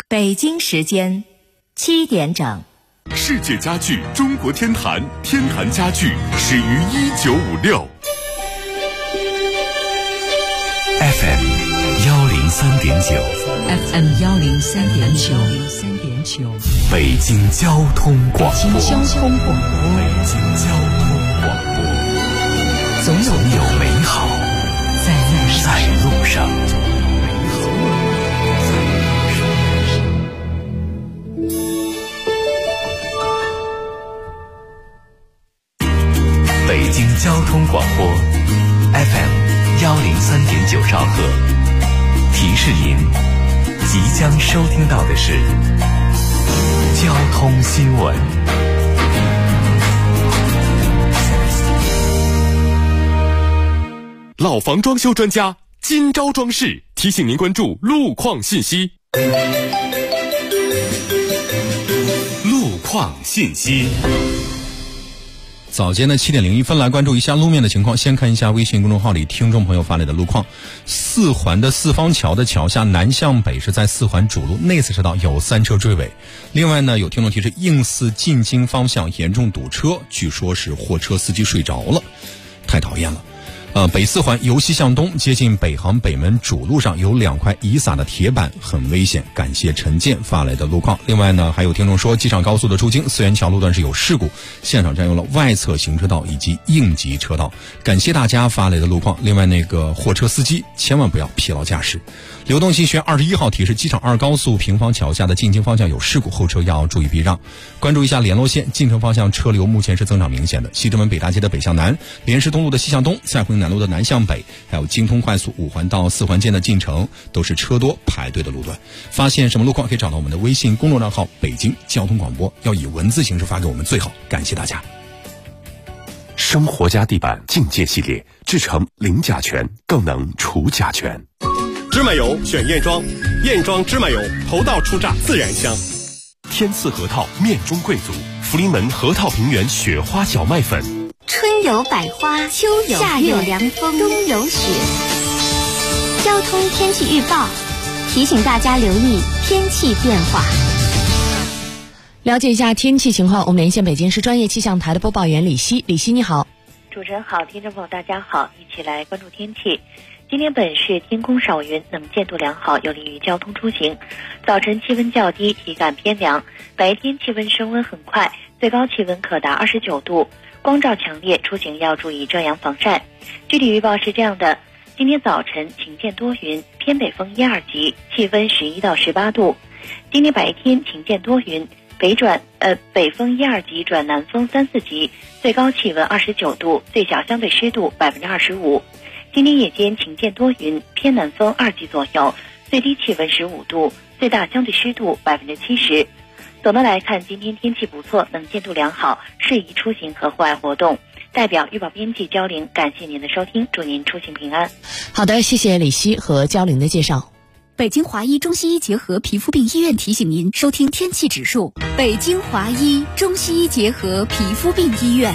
北京时间7点整。 世界家具中国天坛，天坛家具始于1956。 FM 103.9 FM 103.9 北京交通广播。 北京交通广播，总有美好在路上。 北京交通广播 FM 103.9兆赫，提示您即将收听到的是交通新闻。 老房装修专家金招装饰提醒您关注路况信息。路况信息。 早间的7点01分，来关注一下路面的情况。先看一下微信公众号里听众朋友发来的路况。四环的四方桥的桥下南向北是在四环主路内侧车道有3车追尾。另外呢，有听众提示应四进京方向严重堵车，据说是货车司机睡着了，太讨厌了。北四环由西向东接近北航北门主路上有2块已撒的铁板，很危险。感谢陈建发来的路况。另外呢，还有听众说机场高速的出京四元桥路段是有事故，现场占用了外侧行车道以及应急车道。感谢大家发来的路况。另外那个货车司机千万不要疲劳驾驶。流动信息21号提示机场2高速平房桥下的进京方向有事故，后车要注意避让。关注一下联络线进城方向车流目前是增长明显的，西直门北大街的北向南，莲石东路的西向东，赛会南路的南向北，还有京通快速5环到4环间的进城都是车多排队的路段。发现什么路况可以找到我们的微信公众账号北京交通广播，要以文字形式发给我们最好，感谢大家。 生活家地板境界系列制成零甲醛，更能除甲醛。 芝麻油选燕庄，燕庄芝麻油头道出榨自然香。 天赐核桃面中贵族，福临门核桃平原雪花小麦粉。 春有百花，秋有夏有凉风，冬有雪。交通天气预报提醒大家留意天气变化。 了解一下天气情况，我们连线北京市专业气象台的播报员李希。李希你好。 主持人好，听众朋友大家好，一起来关注天气。今天本市天空少云，能见度良好，有利于交通出行。早晨气温较低，体感偏凉，白天气温升温很快，最高气温可达29度，光照强烈，出行要注意遮阳防晒。具体预报是这样的：今天早晨晴见多云，偏北风1、2级，气温11到18度。今天白天晴见多云，北风1、2级转南风3、4级，最高气温29度，最小相对湿度25%。今天夜间晴见多云，偏南风2级左右，最低气温15度，最大相对湿度70%。总的来看，今天天气不错，能见度良好，适宜出行和户外活动。代表预报编辑焦玲，感谢您的收听，祝您出行平安。 好的，谢谢李希和焦玲的介绍。 北京华医中西医结合皮肤病医院提醒您收听天气指数。北京华医中西医结合皮肤病医院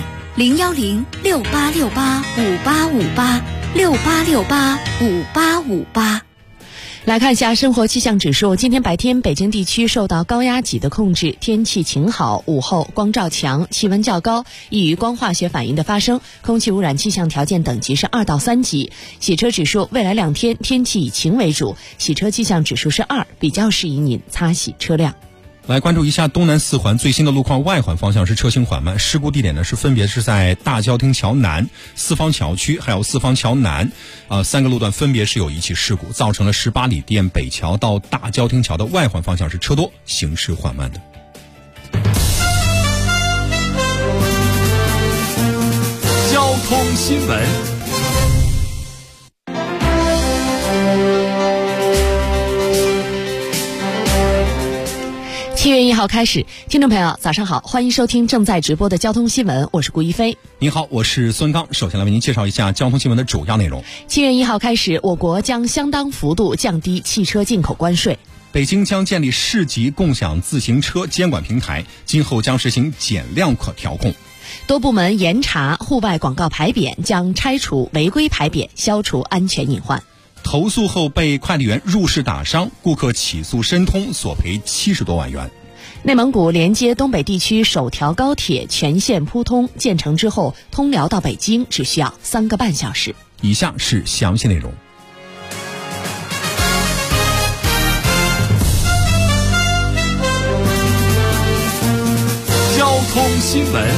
，01068685858，68685858。 来看一下生活气象指数。今天白天北京地区受到高压脊的控制，天气晴好，午后光照强，气温较高，易于光化学反应的发生，空气污染气象条件等级是2到3级。洗车指数未来2天天气以晴为主，洗车气象指数是2，比较适宜您擦洗车辆。 来关注一下东南4环最新的路况，外环方向是车行缓慢，事故地点呢是分别是在大郊町桥南、四方桥区还有四方桥南，3个路段分别是有一起事故，造成了18里店北桥到大郊町桥的外环方向是车多，行驶缓慢的。 交通新闻。 7月1号开始，听众朋友早上好，欢迎收听正在直播的交通新闻，我是顾一飞。 您好，我是孙刚。首先来为您介绍一下交通新闻的主要内容。 7月1号开始，我国将相当幅度降低汽车进口关税。 北京将建立市级共享自行车监管平台，今后将实行减量可调控。 多部门严查户外广告牌匾，将拆除违规牌匾，消除安全隐患。 投诉后被快递员入室打伤，顾客起诉申通，索赔70多万元。 内蒙古连接东北地区首条高铁全线铺通，建成之后，通辽到北京只需要3个半小时。 以下是详细内容。 交通新闻。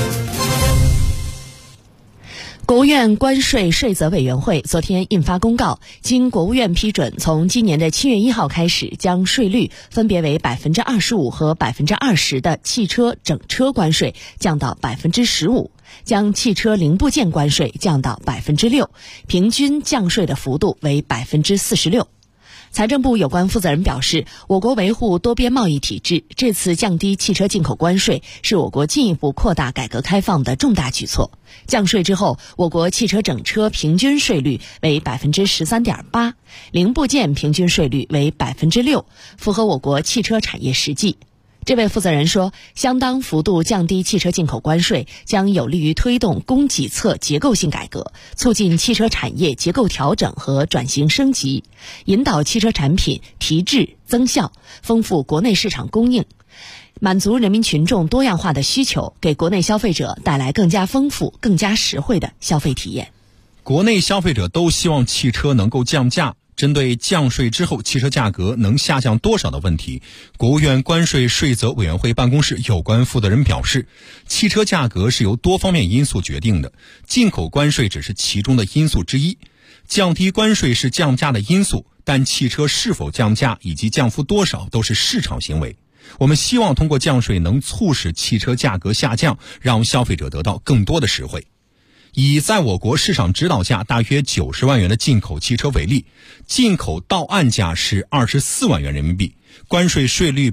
国务院关税税则委员会昨天印发公告，经国务院批准，从今年的7月1号开始，将税率分别为25%和20%的汽车整车关税降到15%，将汽车零部件关税降到6%，平均降税的幅度为46%。财政部有关负责人表示，我国维护多边贸易体制，这次降低汽车进口关税是我国进一步扩大改革开放的重大举措。降税之后，我国汽车整车平均税率为13.8%，零部件平均税率为6%，符合我国汽车产业实际。这位负责人说，相当幅度降低汽车进口关税将有利于推动供给侧结构性改革，促进汽车产业结构调整和转型升级，引导汽车产品提质增效，丰富国内市场供应，满足人民群众多样化的需求，给国内消费者带来更加丰富、更加实惠的消费体验。 国内消费者都希望汽车能够降价。针对降税之后汽车价格能下降多少的问题，国务院关税税则委员会办公室有关负责人表示，汽车价格是由多方面因素决定的，进口关税只是其中的因素之一。降低关税是降价的因素，但汽车是否降价以及降幅多少都是市场行为。我们希望通过降税能促使汽车价格下降，让消费者得到更多的实惠。以在我国市场指导价大约90万元的进口汽车为例，进口到岸价是24万元人民币，关税税率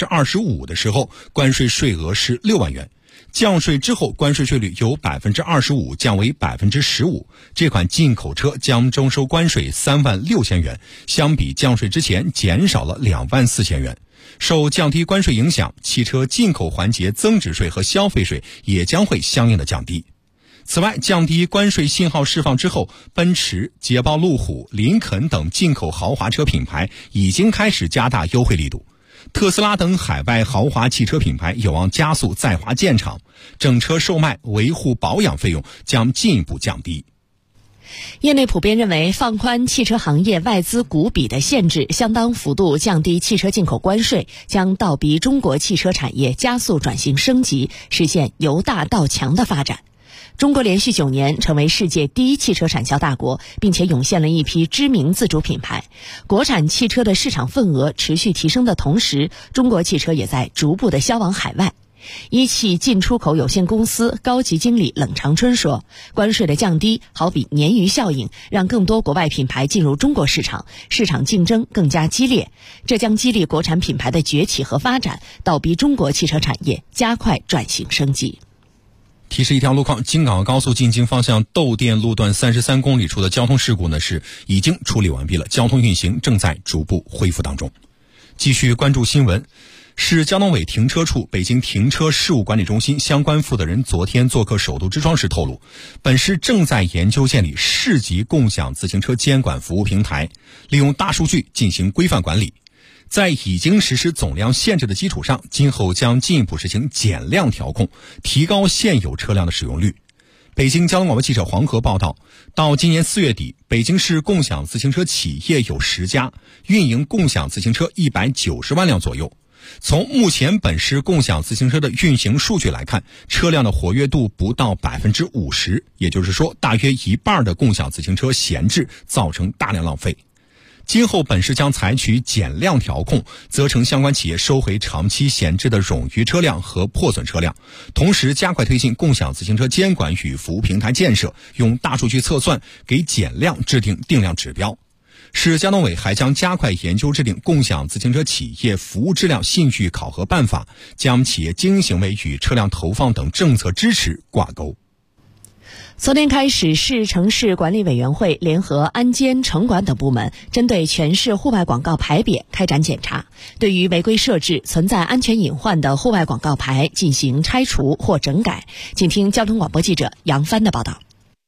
25%的时候，关税税额是6万元。降税之后，关税税率由25%降为15%，这款进口车将征收关税3万6千元，相比降税之前减少了2万4千元。受降低关税影响，汽车进口环节增值税和消费税也将会相应的降低。此外，降低关税信号释放之后，奔驰、捷豹路虎、林肯等进口豪华车品牌已经开始加大优惠力度。特斯拉等海外豪华汽车品牌有望加速在华建厂，整车售卖、维护保养费用将进一步降低。 业内普遍认为，放宽汽车行业外资股比的限制，相当幅度降低汽车进口关税，将倒逼中国汽车产业加速转型升级，实现由大到强的发展。中国连续9年成为世界第一汽车产销大国，并且涌现了一批知名自主品牌。国产汽车的市场份额持续提升的同时，中国汽车也在逐步的销往海外。一汽进出口有限公司高级经理冷长春说，关税的降低好比鲶鱼效应，让更多国外品牌进入中国市场，市场竞争更加激烈，这将激励国产品牌的崛起和发展，倒逼中国汽车产业加快转型升级。 提示一条路况，京港澳高速进京方向窦店路段33公里处的交通事故是已经处理完毕了，交通运行正在逐步恢复当中。继续关注新闻，市交通委停车处北京停车事务管理中心相关负责人昨天做客首都之窗时透露，本市正在研究建立市级共享自行车监管服务平台，利用大数据进行规范管理。在已经实施总量限制的基础上，今后将进一步实行减量调控，提高现有车辆的使用率。北京交通广播记者黄河报道，到今年4月底，北京市共享自行车企业有10家，运营共享自行车190万辆左右。从目前本市共享自行车的运行数据来看，车辆的活跃度不到50%，也就是说，大约一半的共享自行车闲置，造成大量浪费。今后本市将采取减量调控，责成相关企业收回长期闲置的冗余车辆和破损车辆，同时加快推进共享自行车监管与服务平台建设，用大数据测算给减量制定定量指标。市交通委还将加快研究制定共享自行车企业服务质量信誉考核办法，将企业经营行为与车辆投放等政策支持挂钩。 昨天开始，市城市管理委员会联合安监、城管等部门，针对全市户外广告牌匾开展检查，对于违规设置、存在安全隐患的户外广告牌进行拆除或整改。请听交通广播记者杨帆的报道。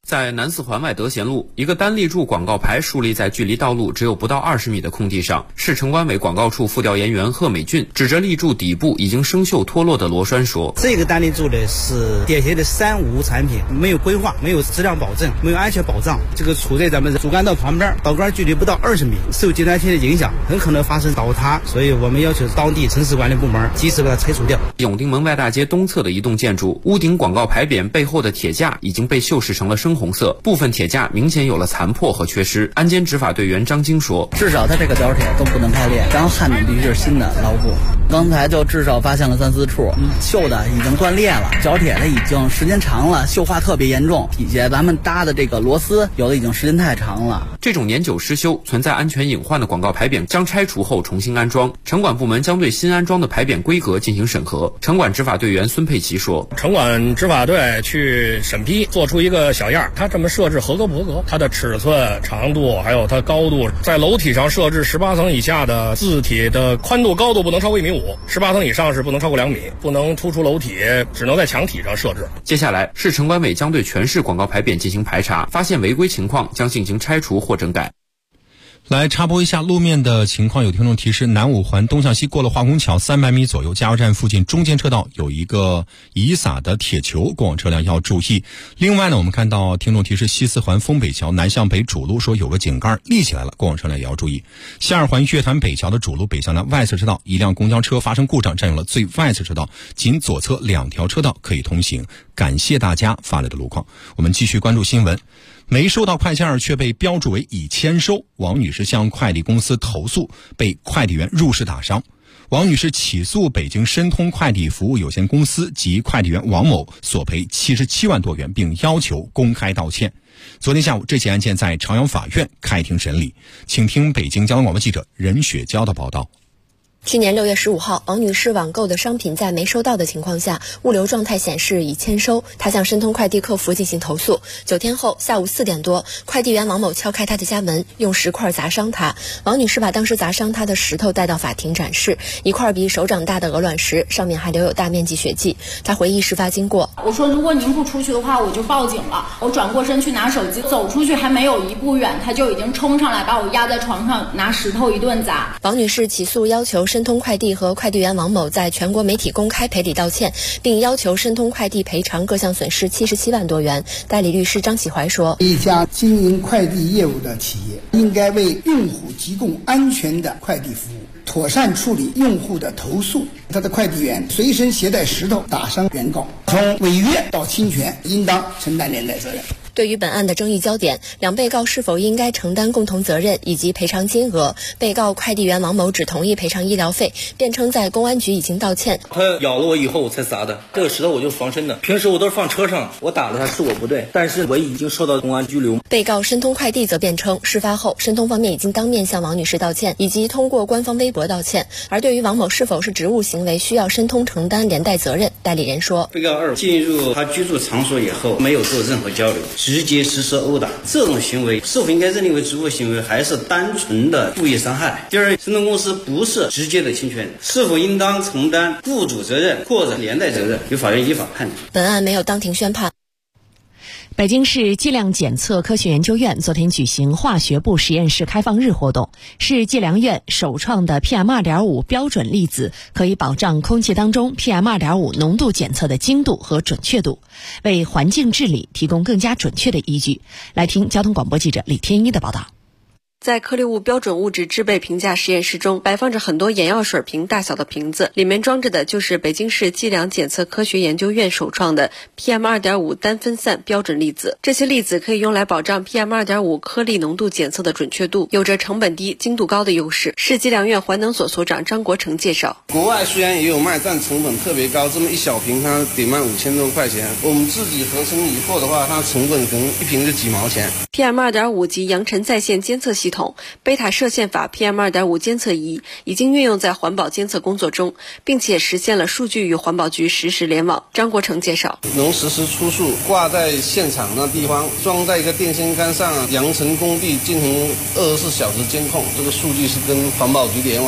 在南四环外德贤路，一个单立柱广告牌竖立在距离道路只有不到20米的空地上。市城管委广告处副调研员贺美俊指着立柱底部已经生锈脱落的螺栓说：“ 这个单立柱呢是典型的3无产品，没有规划，没有质量保证，没有安全保障。这个处在咱们主干道旁边，道杆距离不到20米，受极端天的影响，很可能发生倒塌。所以我们要求当地城市管理部门及时把它拆除掉。” 永定门外大街东侧的一栋建筑，屋顶广告牌匾背后的铁架已经被锈蚀成了深红色，部分铁架明显有了残破和缺失。安监执法队员张晶说：“ 至少它这个角铁都不能开裂，然后焊点必须是新的牢固。刚才就至少发现了3、4处锈的已经断裂了，角铁它已经时间长了，锈化特别严重。底下咱们搭的这个螺丝有的已经时间太长了。 这种年久失修、存在安全隐患的广告牌匾将拆除后重新安装，城管部门将对新安装的牌匾规格进行审核。城管执法队员孙佩奇说：“ 城管执法队去审批，做出一个小样，它这么设置合格不合格？它的尺寸、长度还有它高度，在楼体上设置18层以下的字体的宽度、高度不能超过1.5米，18层以上是不能超过2米，不能突出楼体，只能在墙体上设置。” 接下来，市城管委将对全市广告牌匾进行排查，发现违规情况将进行拆除或整改。 来插播一下路面的情况，有听众提示，南五环东向西过了化工桥300米左右，加油站附近中间车道有一个遗撒的铁球，过往车辆要注意。另外呢，我们看到听众提示，西四环丰北桥南向北主路说有个井盖立起来了，过往车辆也要注意。西二环月坛北桥的主路北向南外侧车道，一辆公交车发生故障，占用了最外侧车道，仅左侧2条车道可以通行。感谢大家发来的路况。我们继续关注新闻。没收到快件却被标注为已签收，王女士向快递公司投诉，被快递员入室打伤。王女士起诉北京申通快递服务有限公司及快递员王某索赔77万多元，并要求公开道歉。昨天下午，这起案件在朝阳法院开庭审理。请听北京交通广播记者任雪娇的报道。 去年6月15号，王女士网购的商品在没收到的情况下，物流状态显示已签收，她向申通快递客服进行投诉。9天后，下午4点多，快递员王某敲开她的家门，用石块砸伤她。王女士把当时砸伤她的石头带到法庭展示，一块比手掌大的鹅卵石，上面还留有大面积血迹。她回忆事发经过：“ 我说如果您不出去的话，我就报警了。我转过身去拿手机，走出去还没有1步远，他就已经冲上来把我压在床上，拿石头一顿砸。” 王女士起诉要求申通快递和快递员王某在全国媒体公开赔礼道歉，并要求申通快递赔偿各项损失77万多元。代理律师张启怀说：“ 一家经营快递业务的企业应该为用户提供安全的快递服务，妥善处理用户的投诉。他的快递员随身携带石头打伤原告，从违约到侵权，应当承担连带责任。” 对于本案的争议焦点，两被告是否应该承担共同责任以及赔偿金额，被告快递员王某只同意赔偿医疗费，辩称在公安局已经道歉。 他咬了我以后我才砸的，这个石头我就防身的，平时我都是放车上，我打了他是我不对，但是我已经受到公安拘留。 被告申通快递则辩称，事发后申通方面已经当面向王女士道歉，以及通过官方微博道歉。而对于王某是否是职务行为需要申通承担连带责任，代理人说：“ 被告2进入他居住场所以后，没有做任何交流，直接实施殴打，这种行为是否应该认定为职务行为，还是单纯的故意伤害？第二，申通公司不是直接的侵权，是否应当承担雇主责任或者连带责任，由法院依法判定。” 本案没有当庭宣判。 北京市计量检测科学研究院昨天举行化学部实验室开放日活动，市计量院首创的 PM2.5 标准粒子可以保障空气当中 PM2.5 浓度检测的精度和准确度，为环境治理提供更加准确的依据。来听交通广播记者李天一的报道。 在颗粒物标准物质制备评价实验室中，摆放着很多眼药水瓶大小的瓶子，里面装着的就是北京市计量检测科学研究院首创的 PM2.5 单分散标准粒子。这些粒子可以用来保障 PM2.5 颗粒浓度检测的准确度，有着成本低、精度高的优势。市计量院环能所所长张国成介绍：“ 国外虽然也有卖，但成本特别高，这么一小瓶它得卖5000多块钱。我们自己合成以后的话，它成本可能一瓶就几毛钱。” PM2.5 及扬尘在线监测系统、贝塔射线法 PM2.5 监测仪已经运用在环保监测工作中，并且实现了数据与环保局实时联网。张国成介绍， 能实时出数，挂在现场那地方，装在一个电线杆上，扬尘工地进行24小时监控，这个数据是跟环保局联网的。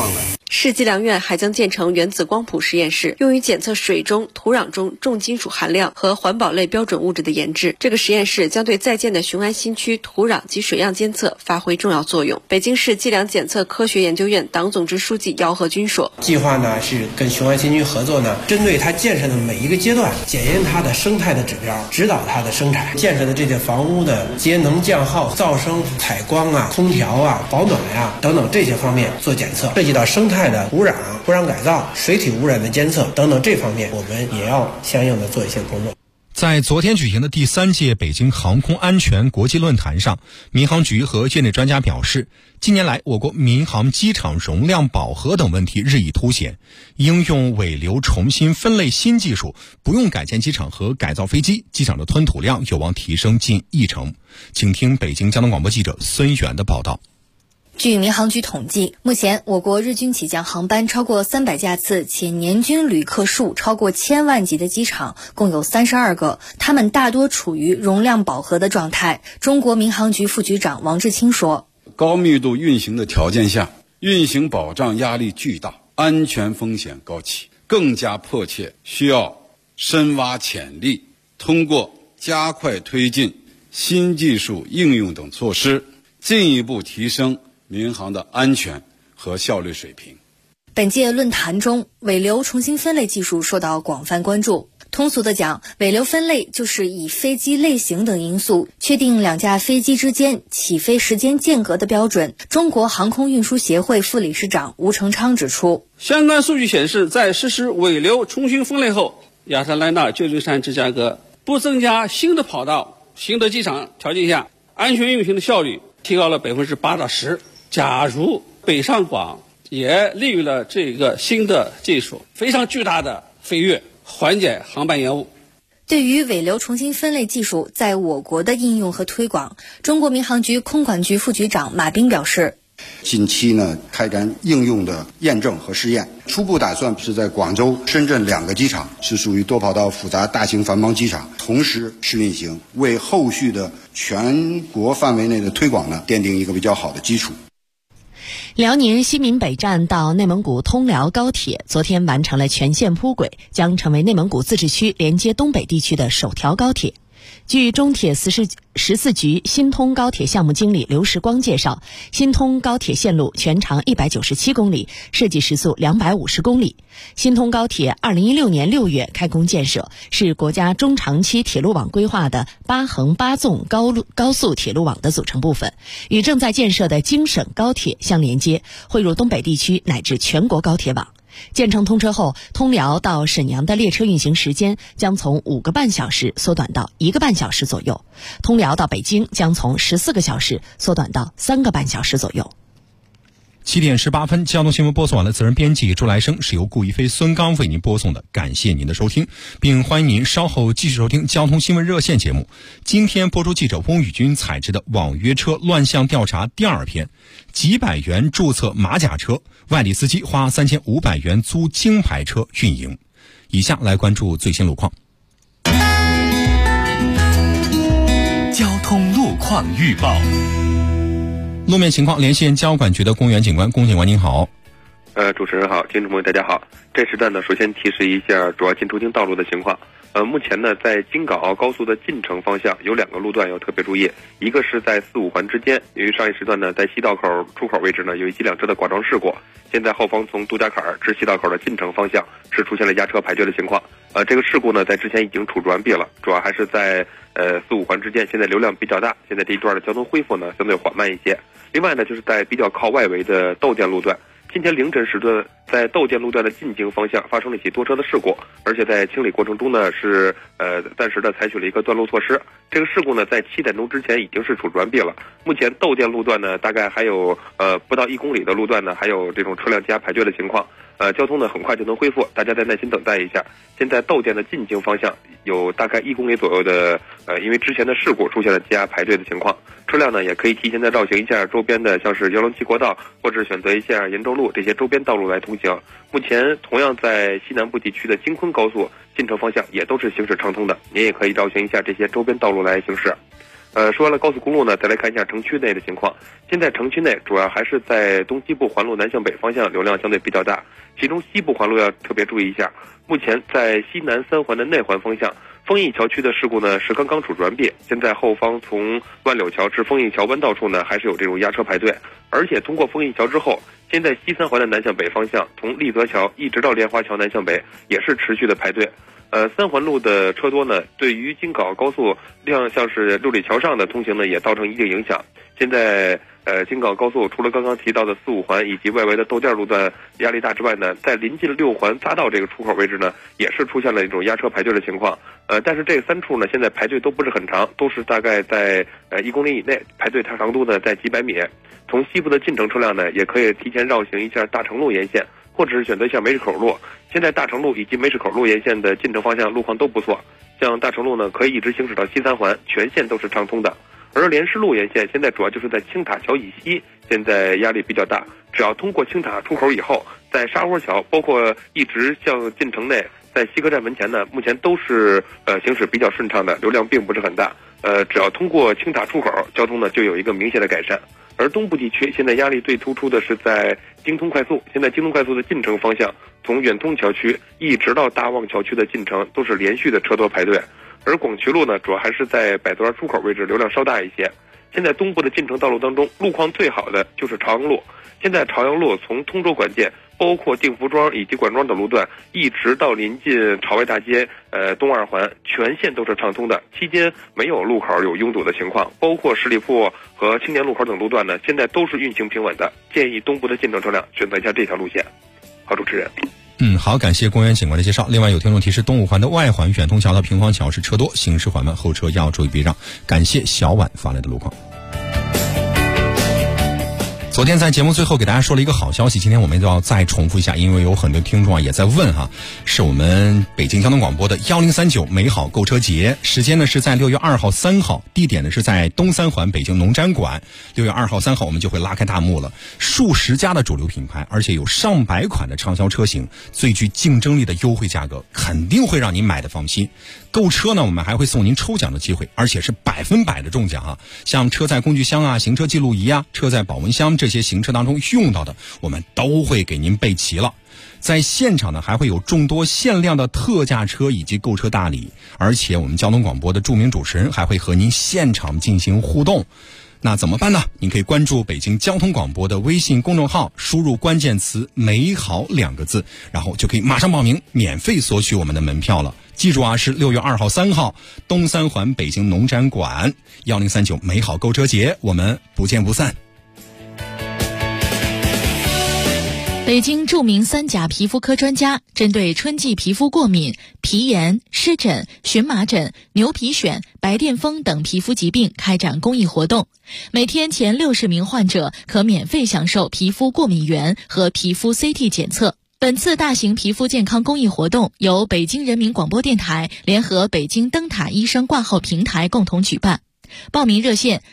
市计量院还将建成原子光谱实验室，用于检测水中、土壤中重金属含量和环保类标准物质的研制。这个实验室将对在建的雄安新区土壤及水样监测发挥重要作用。北京市计量检测科学研究院党总支书记姚和军说：“ 计划呢是跟雄安新区合作呢，针对它建设的每一个阶段，检验它的生态的指标，指导它的生产。建设的这些房屋的节能降耗、噪声、采光啊、空调啊、保暖呀等等这些方面做检测，涉及到生态的污染、土壤改造、水体污染的监测等等这方面，我们也要相应的做一些工作。” 在昨天举行的第3届北京航空安全国际论坛上，民航局和业内专家表示，近年来我国民航机场容量饱和等问题日益凸显，应用尾流重新分类新技术，不用改建机场和改造飞机，机场的吞吐量有望提升近1成。请听北京交通广播记者孙远的报道。 据民航局统计，目前我国日均起降航班超过300架次，且年均旅客数超过1000万级的机场共有32个，它们大多处于容量饱和的状态。中国民航局副局长王志清说：“ 高密度运行的条件下，运行保障压力巨大，安全风险高企，更加迫切需要深挖潜力，通过加快推进新技术应用等措施，进一步提升民航的安全和效率水平。” 本届论坛中，尾流重新分类技术受到广泛关注。通俗的讲，尾流分类就是以飞机类型等因素确定2架飞机之间起飞时间间隔的标准。中国航空运输协会副理事长吴成昌指出， 相关数据显示，在实施尾流重新分类后，亚特兰大、旧金山、芝加哥不增加新的跑道、新的机场条件下，安全运行的效率提高了8%到10%。假如北上广也利用了这个新的技术，非常巨大的飞跃，缓解航班延误。 对于尾流重新分类技术在我国的应用和推广，中国民航局空管局副局长马斌表示， 近期呢开展应用的验证和试验，初步打算是在广州、深圳2个机场是属于多跑道复杂大型繁忙机场同时试运行，为后续的全国范围内的推广呢奠定一个比较好的基础。 辽宁西敏北站到内蒙古通辽高铁昨天完成了全线铺轨，将成为内蒙古自治区连接东北地区的首条高铁。据中铁14局新通高铁项目经理刘时光介绍，新通高铁线路全长197公里，设计时速250公里。新通高铁2016年6月开工建设，是国家中长期铁路网规划的8横8纵高速铁路网的组成部分，与正在建设的京沈高铁相连接，汇入东北地区乃至全国高铁网。建成通车后，通辽到沈阳的列车运行时间将从5个半小时缩短到1个半小时左右，通辽到北京将从14个小时缩短到3个半小时左右。 7点18分，交通新闻播送完了，责任编辑朱来生，是由顾一飞、孙刚为您播送的，感谢您的收听，并欢迎您稍后继续收听交通新闻热线节目。今天播出记者翁宇军采制的网约车乱象调查第2篇，几百元注册马甲车，外地司机花3500元租京牌车运营。以下来关注最新路况。 交通路况预报。 路面情况，连线交管局的公园警官，龚警官您好。 主持人好，听众朋友大家好。这时段呢，首先提示一下主要进出京道路的情况。目前呢，在京港澳高速的进城方向有2个路段要特别注意，一个是在4、5环之间，由于上一时段呢，在西道口出口位置呢有一机2车的剐撞事故，现在后方从杜家坎至西道口的进城方向是出现了压车排队的情况。这个事故呢，在之前已经处置完毕了，主要还是在4、5环之间，现在流量比较大，现在这一段的交通恢复呢相对缓慢一些。另外呢，就是在比较靠外围的窦店路段，今天凌晨时段在窦店路段的进京方向发生了一起多车的事故，而且在清理过程中呢是暂时的采取了一个断路措施。这个事故呢在7点钟之前已经是处置完毕了。目前窦店路段呢大概还有不到1公里的路段呢还有这种车辆积压排队的情况，交通呢很快就能恢复，大家再耐心等待一下。现在窦店的进京方向有大概1公里左右的因为之前的事故出现了积压排队的情况，车辆呢也可以提前的绕行一下周边的像是107国道，或者选择一下延州路这些周边道路来通行。目前同样在西南部地区的京昆高速进城方向也都是行驶畅通的，您也可以绕行一下这些周边道路来行驶。 说完了高速公路呢，再来看一下城区内的情况。现在城区内主要还是在东西部环路南向北方向流量相对比较大，其中西部环路要特别注意一下。目前在西南三环的内环方向，丰益桥区的事故呢是刚刚处转变，现在后方从万柳桥至丰益桥弯道处呢还是有这种压车排队，而且通过丰益桥之后，现在西三环的南向北方向，从立泽桥一直到莲花桥南向北也是持续的排队。三环路的车多呢，对于京港澳高速像是六里桥上的通行呢，也造成一定影响。现在京港澳高速除了刚刚提到的4、5环以及外围的豆店路段压力大之外呢，在临近6环匝道这个出口位置呢，也是出现了一种压车排队的情况。但是这3处呢，现在排队都不是很长，都是大概在1公里以内，排队长度呢在几百米。从西部的进城车辆呢，也可以提前绕行一下大成路沿线，或者是选择一下梅市口路。现在大成路以及梅市口路沿线的进城方向路况都不错，像大成路呢可以一直行驶到西三环，全线都是畅通的。而莲师路沿线现在主要就是在青塔桥以西，现在压力比较大。只要通过青塔出口以后，在沙窝桥，包括一直向进城内，在西客站门前呢，目前都是行驶比较顺畅的，流量并不是很大。只要通过青塔出口，交通呢就有一个明显的改善。而东部地区现在压力最突出的是在京通快速，现在京通快速的进城方向，从远通桥区一直到大望桥区的进城都是连续的车多排队。而广渠路呢，主要还是在百子湾出口位置流量稍大一些。现在东部的进城道路当中，路况最好的就是朝阳路。现在朝阳路从通州管界，包括定福庄以及管庄等路段，一直到临近朝外大街、东2环，全线都是畅通的，期间没有路口有拥堵的情况。包括十里铺和青年路口等路段呢，现在都是运行平稳的。建议东部的进城车辆选择一下这条路线。好，主持人。 好，感谢公园警官的介绍。另外有听众提示，东5环的外环远通桥到平房桥是车多，行驶缓慢，后车要注意避让。感谢小婉发来的路况。昨天在节目最后给大家说了一个好消息，今天我们就要再重复一下，因为有很多听众也在问是我们北京交通广播的1039美好购车节，时间呢是在6月2号、3号，地点呢是在东三环北京农展馆。6月2号、3号我们就会拉开大幕了，数十家的主流品牌，而且有上百款的畅销车型，最具竞争力的优惠价格，肯定会让您买的放心。购车呢，我们还会送您抽奖的机会，而且是100%的中奖像车载工具箱行车记录仪车载保温箱这些行车当中用到的，我们都会给您备齐了。在现场呢，还会有众多限量的特价车以及购车大礼，而且我们交通广播的著名主持人还会和您现场进行互动。那怎么办呢？您可以关注北京交通广播的微信公众号，输入关键词美好2个字，然后就可以马上报名，免费索取我们的门票了。记住是6月2号、3号东三环北京农展馆1039美好购车节，我们不见不散。 北京著名3甲皮肤科专家针对春季皮肤过敏、皮炎、湿疹、荨麻疹、牛皮癣、白癜风等皮肤疾病开展公益活动，每天前60名患者可免费享受皮肤过敏原和皮肤 CT 检测。本次大型皮肤健康公益活动由北京人民广播电台联合北京灯塔医生挂号平台共同举办。报名热线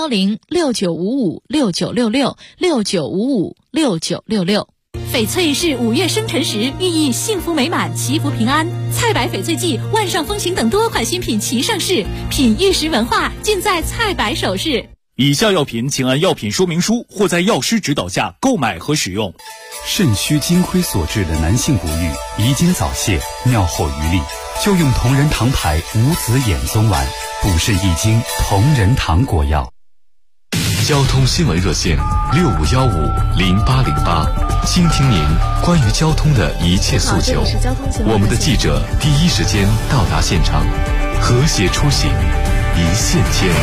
010-6955-6966，6955-6966。 翡翠是5月生辰时，寓意幸福美满、祈福平安。菜百翡翠季、万上风行等多款新品齐上市，品玉石文化尽在菜百首饰。 以下药品请按药品说明书或在药师指导下购买和使用。 肾虚金亏所致的男性不育、遗精早泄、尿后余力，就用同仁堂牌无子衍宗丸，补肾益精，同仁堂果药。 交通新闻热线65150808，倾听您关于交通的一切诉求。我们的记者第一时间到达现场，和谐出行，一线牵。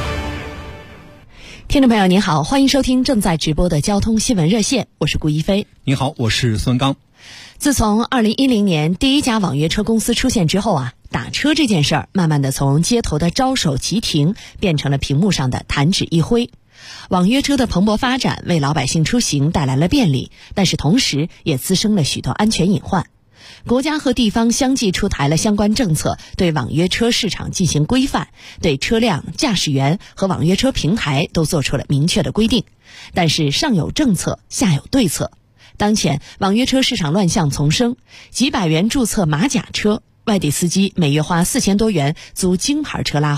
听众朋友您好，欢迎收听正在直播的交通新闻热线，我是顾一飞。 你好，我是孙刚。 自从2010年第一家网约车公司出现之后打车这件事儿慢慢的从街头的招手即停变成了屏幕上的弹指一挥。网约车的蓬勃发展为老百姓出行带来了便利，但是同时也滋生了许多安全隐患。国家和地方相继出台了相关政策，对网约车市场进行规范，对车辆、驾驶员和网约车平台都做出了明确的规定。但是上有政策，下有对策。当前网约车市场乱象丛生，几百元注册马甲车，外地司机每月花4000多元租京牌车拉货。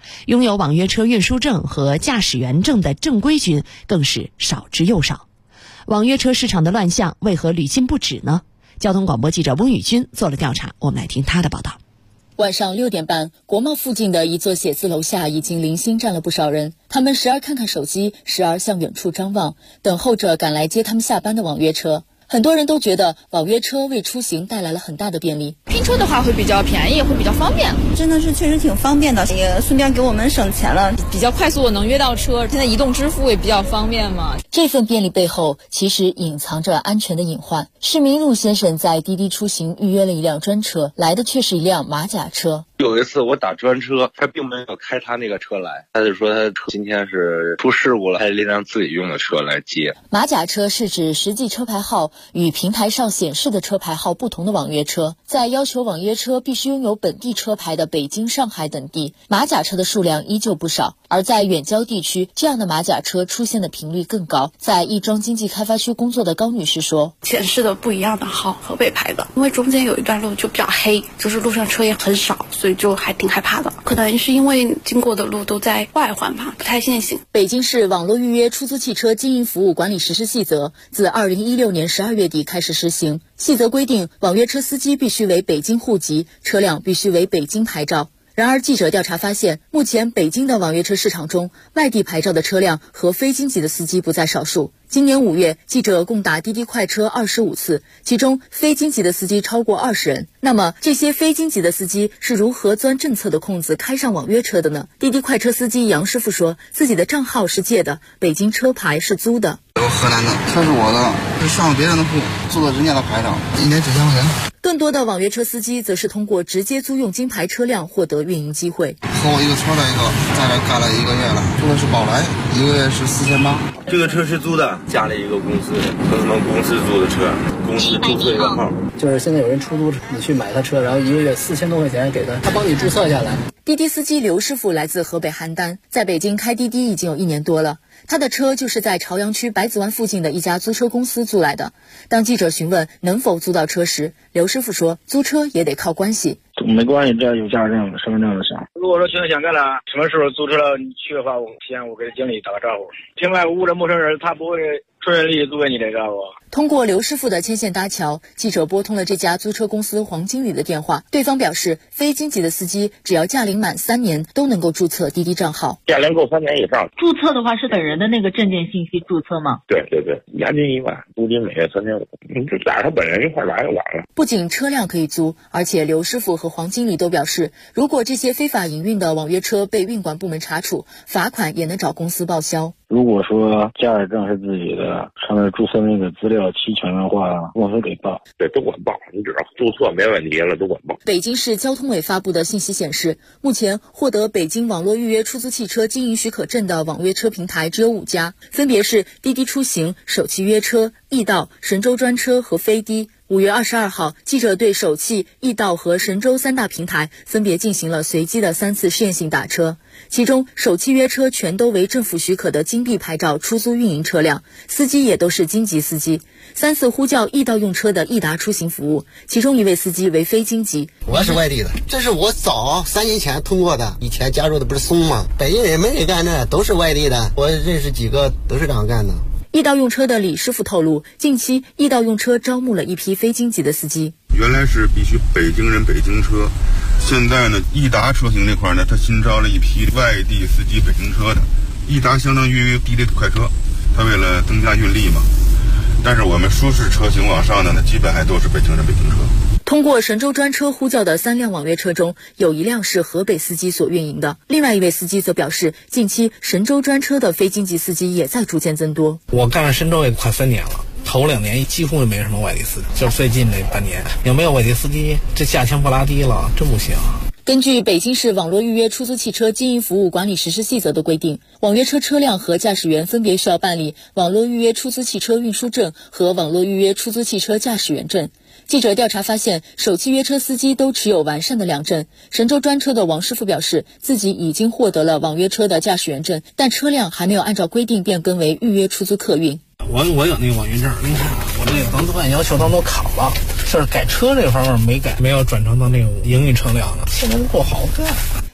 拥有网约车运输证和驾驶员证的正规军更是少之又少。网约车市场的乱象为何屡禁不止呢？交通广播记者翁宇军做了调查，我们来听他的报道。 晚上6点半，国贸附近的一座写字楼下已经零星站了不少人，他们时而看看手机，时而向远处张望，等候着赶来接他们下班的网约车。很多人都觉得网约车为出行带来了很大的便利。 拼车的话会比较便宜，会比较方便， 真的是确实挺方便的，也顺便给我们省钱了， 比较快速能约到车。现在移动支付也比较方便嘛。 这份便利背后其实隐藏着安全的隐患。市民陆先生在滴滴出行预约了一辆专车，来的却是一辆马甲车。 有一次我打专车，他并没有开他那个车来，他就说他车今天是出事故了，开了一辆自己用的车来接。 马甲车是指实际车牌号与平台上显示的车牌号不同的网约车，在要求网约车必须拥有本地车牌的北京、上海等地，马甲车的数量依旧不少。而在远郊地区，这样的马甲车出现的频率更高。在亦庄经济开发区工作的高女士说， 显示的不一样的号，河北牌的，因为中间有一段路就比较黑，就是路上车也很少，所以就还挺害怕的。可能是因为经过的路都在外环吧，不太限行。 北京市网络预约出租汽车经营服务管理实施细则自2016年12月底开始施行。细则规定，网约车司机必须为北京户籍，车辆必须为北京牌照。然而，记者调查发现，目前北京的网约车市场中，外地牌照的车辆和非京籍的司机不在少数。今年5月，记者共打滴滴快车25次，其中非京籍的司机超过20人。那么，这些非京籍的司机是如何钻政策的空子开上网约车的呢？滴滴快车司机杨师傅说，自己的账号是借的，北京车牌是租的。 有河南的，车是我的，是上别人的户，租的人家的牌照，一年9000块钱。 更多的网约车司机则是通过直接租用金牌车辆获得运营机会。 和我一个车的一个，在这干了1个月了，租的是宝来，1个月是4800。 这个车是租的，加了一个公司，和他们公司租的车，公司注册一个号。 就是现在有人出租，你去买他车，然后1个月4000多块钱给他，他帮你注册下来。 滴滴司机刘师傅来自河北邯郸，在北京开滴滴已经有1年多了。他的车就是在朝阳区百子湾附近的一家租车公司租来的。当记者询问能否租到车时，刘师傅说，租车也得靠关系。 没关系，只要有驾驶证、身份证就行。 如果说现在想干了，什么时候租车了，你去的话，我提前我给经理打个招呼。平白无故的陌生人，他不会顺顺利利租给你的，知道不？ 通过刘师傅的牵线搭桥，记者拨通了这家租车公司黄经理的电话。对方表示，非京籍的司机只要驾龄满3年，都能够注册滴滴账号。 驾龄够3年以上， 注册的话是本人的那个证件信息注册吗？ 对，押金1万，租金每月3500，你就打他本人一块来就完了。 不仅车辆可以租，而且刘师傅和黄经理都表示，如果这些非法营运的网约车被运管部门查处，罚款也能找公司报销。 如果说驾驶证是自己的，上面注册那个资料齐全的话，公司给报。对，都管报，你只要注册没问题了，都管报。 北京市交通委发布的信息显示，目前获得北京网络预约出租汽车经营许可证的网约车平台只有5家，分别是滴滴出行、首汽约车、易到、神州专车和飞滴。5月22号，记者对首汽、易到和神州3大平台分别进行了随机的3次试验性打车，其中首汽约车全都为政府许可的京 B 牌照出租运营车辆，司机也都是京籍司机。3次呼叫易到用车的易达出行服务，其中1位司机为非京籍。 我是外地的，这是我早3年前通过的，以前加入的不是松吗？北京人没人干这，都是外地的，我认识几个都是这样干的。 易到用车的李师傅透露，近期易到用车招募了一批非京籍的司机。 原来是必须北京人、北京车，现在呢，易达车型那块呢，他新招了一批外地司机北京车的。易达相当于滴滴快车，他为了增加运力嘛。但是我们舒适车型往上的呢，基本还都是北京人、北京车。 通过神州专车呼叫的3辆网约车中，有1辆是河北司机所运营的。另外1位司机则表示，近期神州专车的非京籍司机也在逐渐增多。 我干了神州也快3年了，头2年几乎没什么外地司机，就是最近这半年有没有外地司机，这价钱不拉低了，真不行。 根据北京市网络预约出租汽车经营服务管理实施细则的规定，网约车车辆和驾驶员分别需要办理网络预约出租汽车运输证和网络预约出租汽车驾驶员证。记者调查发现，首汽约车司机都持有完善的2证。神州专车的王师傅表示，自己已经获得了网约车的驾驶员证，但车辆还没有按照规定变更为预约出租客运。 我有那个网约证，您看我这个都按要求都考了，就是改车这方面没改，没有转成到那种营运车辆了，现在不好干。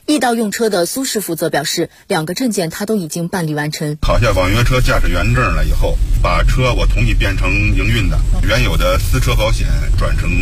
易到用车的苏师傅则表示，2个证件他都已经办理完成。 考下网约车驾驶员证了以后，把车我同意变成营运的，原有的私车保险转成